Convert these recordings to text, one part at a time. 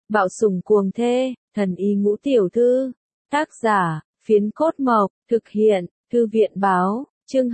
Bạo sủng cuồng thê, thần y ngũ tiểu thư. Tác giả, Phiến Cốt Mộc, thực hiện, Thư viện báo, chương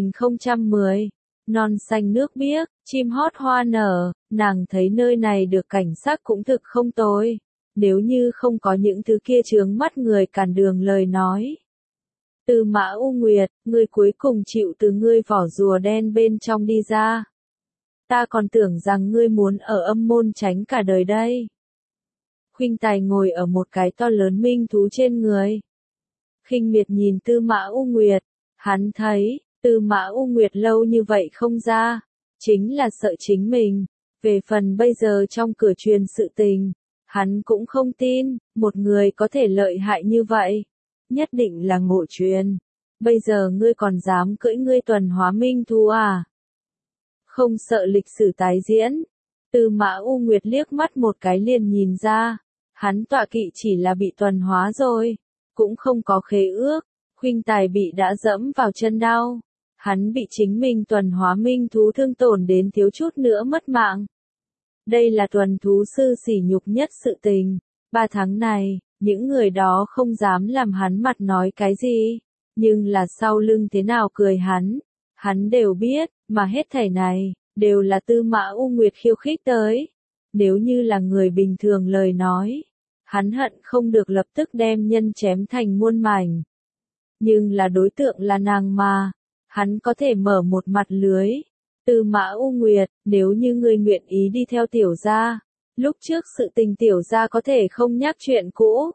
2010. Non xanh nước biếc, chim hót hoa nở, nàng thấy nơi này được cảnh sắc cũng thực không tồi. Nếu như không có những thứ kia chướng mắt người cản đường lời nói. Tư Mã U Nguyệt, ngươi cuối cùng chịu từ ngươi vỏ rùa đen bên trong đi ra. Ta còn tưởng rằng ngươi muốn ở âm môn tránh cả đời đây. Khuynh Tài ngồi ở một cái to lớn minh thú trên người. Khinh miệt nhìn Tư Mã U Nguyệt, hắn thấy, Tư Mã U Nguyệt lâu như vậy không ra, chính là sợ chính mình. Về phần bây giờ trong cửa truyền sự tình, hắn cũng không tin, một người có thể lợi hại như vậy. Nhất định là ngộ truyền. Bây giờ ngươi còn dám cưỡi ngươi tuần hóa minh thú à? Không sợ lịch sử tái diễn. Tư Mã U Nguyệt liếc mắt một cái liền nhìn ra, hắn tọa kỵ chỉ là bị tuần hóa rồi, cũng không có khế ước. Khuynh Tài bị đã dẫm vào chân đau, hắn bị chính mình tuần hóa minh thú thương tổn đến thiếu chút nữa mất mạng. Đây là tuần thú sư sỉ nhục nhất sự tình. 3 tháng này, những người đó không dám làm hắn mặt nói cái gì, nhưng là sau lưng thế nào cười hắn đều biết, mà hết thảy này, đều là Tư Mã U Nguyệt khiêu khích tới. Nếu như là người bình thường lời nói, hắn hận không được lập tức đem nhân chém thành muôn mảnh. Nhưng là đối tượng là nàng mà, hắn có thể mở một mặt lưới. Tư Mã U Nguyệt, nếu như ngươi nguyện ý đi theo tiểu gia, lúc trước sự tình tiểu gia có thể không nhắc chuyện cũ.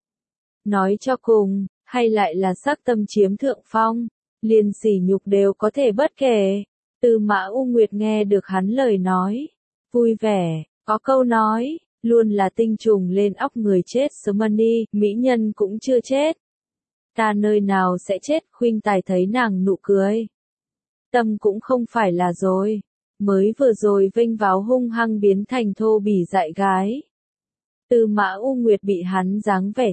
Nói cho cùng, hay lại là sắc tâm chiếm thượng phong, liền sỉ nhục đều có thể bất kể. Tư Mã U Nguyệt nghe được hắn lời nói, vui vẻ, có câu nói, luôn là tinh trùng lên óc người chết sớm đi, mỹ nhân cũng chưa chết. Ta nơi nào sẽ chết? Khuynh Tài thấy nàng nụ cười. Tâm cũng không phải là rồi, mới vừa rồi vênh váo hung hăng biến thành thô bỉ dại gái. Tư Mã U Nguyệt bị hắn dáng vẻ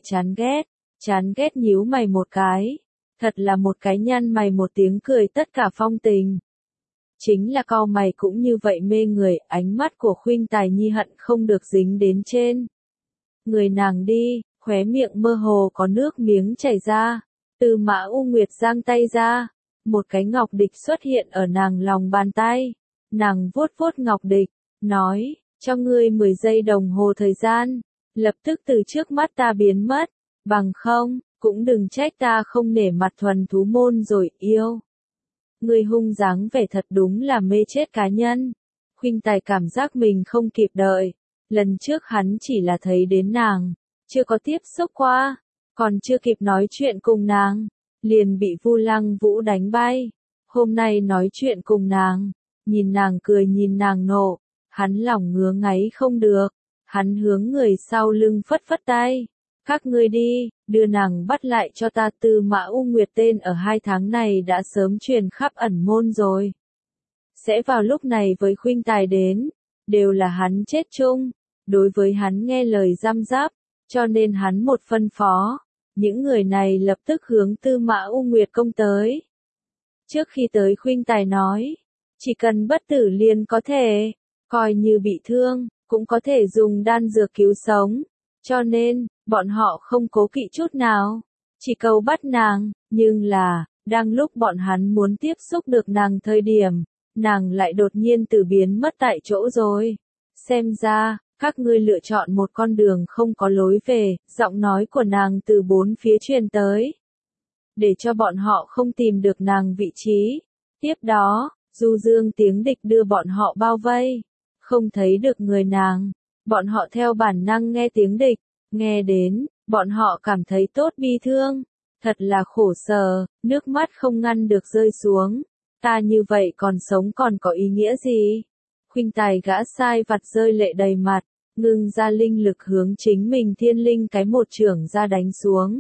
chán ghét nhíu mày một cái, thật là một cái nhăn mày một tiếng cười tất cả phong tình. Chính là cau mày cũng như vậy mê người, ánh mắt của Khuynh Tài nhi hận không được dính đến trên người nàng đi, khóe miệng mơ hồ có nước miếng chảy ra. Tư Mã U Nguyệt giang tay ra, một cái ngọc địch xuất hiện ở nàng lòng bàn tay. Nàng vuốt vuốt ngọc địch, nói, cho ngươi 10 giây đồng hồ thời gian, lập tức từ trước mắt ta biến mất, bằng không, cũng đừng trách ta không nể mặt thuần thú môn rồi, yêu. Ngươi hung dáng vẻ thật đúng là mê chết cá nhân. Khuynh Tài cảm giác mình không kịp đợi, lần trước hắn chỉ là thấy đến nàng, chưa có tiếp xúc qua, còn chưa kịp nói chuyện cùng nàng, liền bị Vu Lăng Vũ đánh bay. Hôm nay nói chuyện cùng nàng, nhìn nàng cười nhìn nàng nộ, hắn lòng ngứa ngáy không được, hắn hướng người sau lưng phất phất tay. Các ngươi đi, đưa nàng bắt lại cho ta. Tư Mã U Nguyệt tên ở 2 tháng này đã sớm truyền khắp ẩn môn rồi. Sẽ vào lúc này với Khuynh Tài đến, đều là hắn chết chung, đối với hắn nghe lời giam giáp, cho nên hắn một phân phó. Những người này lập tức hướng Tư Mã U Nguyệt công tới. Trước khi tới Khuynh Tài nói, chỉ cần bất tử liền có thể, coi như bị thương, cũng có thể dùng đan dược cứu sống. Cho nên, bọn họ không cố kỵ chút nào, chỉ cầu bắt nàng, nhưng là, đang lúc bọn hắn muốn tiếp xúc được nàng thời điểm, nàng lại đột nhiên từ biến mất tại chỗ rồi. Xem ra, các ngươi lựa chọn một con đường không có lối về, giọng nói của nàng từ bốn phía truyền tới. Để cho bọn họ không tìm được nàng vị trí. Tiếp đó, du dương tiếng địch đưa bọn họ bao vây. Không thấy được người nàng, bọn họ theo bản năng nghe tiếng địch, nghe đến, bọn họ cảm thấy tốt bi thương. Thật là khổ sở, nước mắt không ngăn được rơi xuống. Ta như vậy còn sống còn có ý nghĩa gì? Khuynh Tài gã sai vặt rơi lệ đầy mặt, ngưng ra linh lực hướng chính mình thiên linh cái một chưởng ra đánh xuống.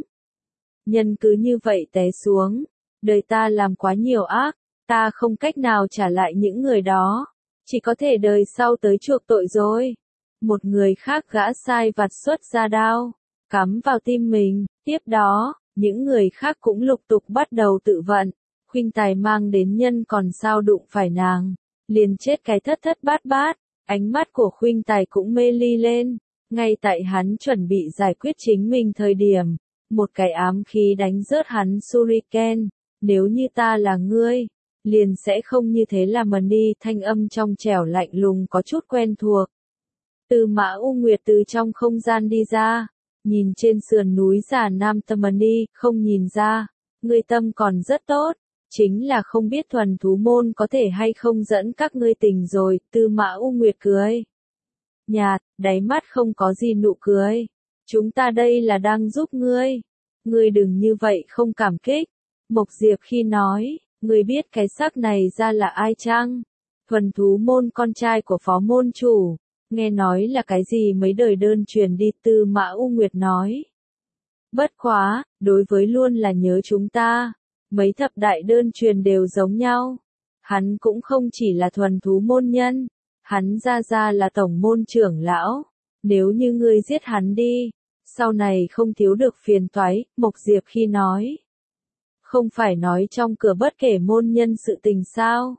Nhân cứ như vậy té xuống, đời ta làm quá nhiều ác, ta không cách nào trả lại những người đó, chỉ có thể đời sau tới chuộc tội rồi. Một người khác gã sai vặt xuất ra đao, cắm vào tim mình, tiếp đó, những người khác cũng lục tục bắt đầu tự vận. Khuynh Tài mang đến nhân còn sao đụng phải nàng, liền chết cái thất thất bát bát. Ánh mắt của Khuynh Tài cũng mê ly lên, Ngay tại hắn chuẩn bị giải quyết chính mình thời điểm, một cái ám khí đánh rớt hắn shuriken, nếu như ta là ngươi, liền sẽ không như thế làm mần đi, thanh âm trong trẻo lạnh lùng có chút quen thuộc. Từ Mã U Nguyệt từ trong không gian đi ra, nhìn trên sườn núi già Nam Tâm Mần đi, không nhìn ra, ngươi tâm còn rất tốt, chính là không biết thuần thú môn có thể hay không dẫn các ngươi tình rồi, Tư Mã U Nguyệt cười. Nhạt, đáy mắt không có gì nụ cười. Chúng ta đây là đang giúp ngươi. Ngươi đừng như vậy không cảm kích. Mộc Diệp khi nói, ngươi biết cái sắc này ra là ai chăng? Thuần thú môn con trai của phó môn chủ. Nghe nói là cái gì mấy đời đơn truyền đi, Tư Mã U Nguyệt nói. Bất quá, đối với luôn là nhớ chúng ta. Mấy thập đại đơn truyền đều giống nhau. Hắn cũng không chỉ là thuần thú môn nhân. Hắn ra là tổng môn trưởng lão. Nếu như ngươi giết hắn đi, sau này không thiếu được phiền toái, Mộc Diệp khi nói. Không phải nói trong cửa bất kể môn nhân sự tình sao.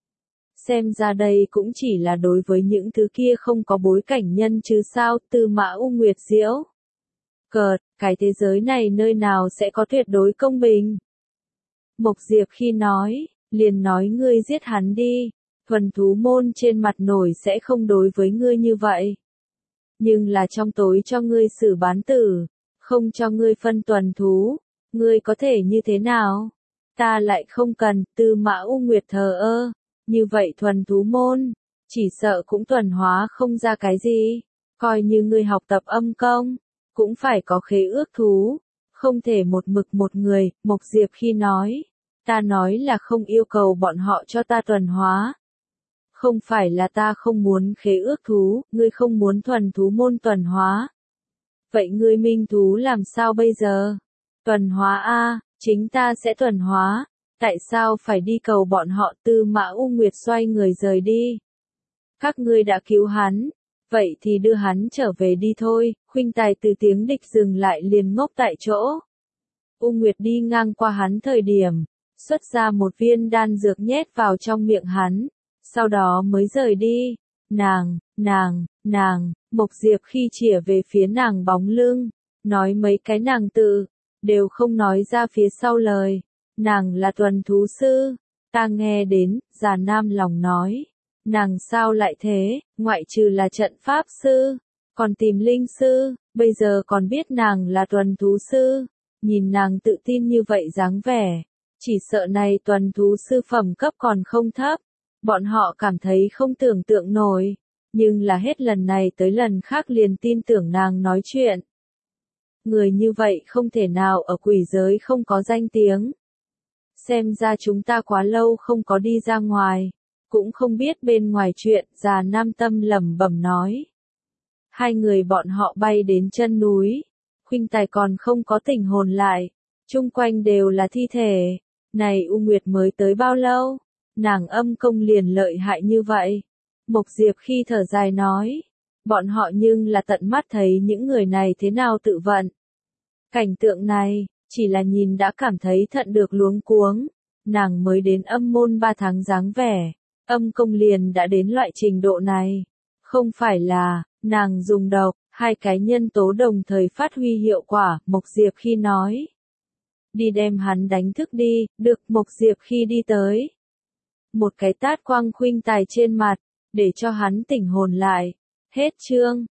Xem ra đây cũng chỉ là đối với những thứ kia không có bối cảnh nhân chứ sao, Tư Mã U Nguyệt diễu. Cợt, cái thế giới này nơi nào sẽ có tuyệt đối công bình. Mộc Diệp khi nói, liền nói ngươi giết hắn đi. Thuần thú môn trên mặt nổi sẽ không đối với ngươi như vậy. Nhưng là trong tối cho ngươi xử bán tử, không cho ngươi phân tuần thú, ngươi có thể như thế nào? Ta lại không cần, Tư Mã U Nguyệt thờ ơ, như vậy thuần thú môn, chỉ sợ cũng tuần hóa không ra cái gì, coi như ngươi học tập âm công, cũng phải có khế ước thú, không thể một mực một người, Mộc Diệp khi nói, ta nói là không yêu cầu bọn họ cho ta tuần hóa. Không phải là ta không muốn khế ước thú, ngươi không muốn thuần thú môn tuần hóa. Vậy ngươi minh thú làm sao bây giờ? Tuần hóa a, chính ta sẽ tuần hóa. Tại sao phải đi cầu bọn họ? Tư Mã U Nguyệt xoay người rời đi. Các ngươi đã cứu hắn, vậy thì đưa hắn trở về đi thôi. Khuynh Tài từ tiếng địch dừng lại liền ngốc tại chỗ. U Nguyệt đi ngang qua hắn thời điểm, xuất ra một viên đan dược nhét vào trong miệng hắn. Sau đó mới rời đi. Nàng, Mộc Diệp khi chĩa về phía nàng bóng lưng, nói mấy cái nàng tự, đều không nói ra phía sau lời. Nàng là tuần thú sư, ta nghe đến, già Nam lòng nói. Nàng sao lại thế, ngoại trừ là trận pháp sư, còn tìm linh sư, bây giờ còn biết nàng là tuần thú sư. Nhìn nàng tự tin như vậy dáng vẻ, chỉ sợ này tuần thú sư phẩm cấp còn không thấp. Bọn họ cảm thấy không tưởng tượng nổi, nhưng là hết lần này tới lần khác liền tin tưởng nàng nói chuyện. Người như vậy không thể nào ở quỷ giới không có danh tiếng. Xem ra chúng ta quá lâu không có đi ra ngoài, cũng không biết bên ngoài chuyện, già Nam Tâm lẩm bẩm nói. Hai người bọn họ bay đến chân núi, Khuynh Tài còn không có tỉnh hồn lại, chung quanh đều là thi thể. Này U Nguyệt mới tới bao lâu? Nàng âm công liền lợi hại như vậy. Mộc Diệp khi thở dài nói, bọn họ nhưng là tận mắt thấy những người này thế nào tự vận. Cảnh tượng này, chỉ là nhìn đã cảm thấy thận được luống cuống. Nàng mới đến âm môn 3 tháng dáng vẻ, âm công liền đã đến loại trình độ này. Không phải là, nàng dùng độc, hai cái nhân tố đồng thời phát huy hiệu quả, Mộc Diệp khi nói. Đi đem hắn đánh thức đi, được Mộc Diệp khi đi tới. Một cái tát quăng Khuynh Tài trên mặt, để cho hắn tỉnh hồn lại. Hết chương.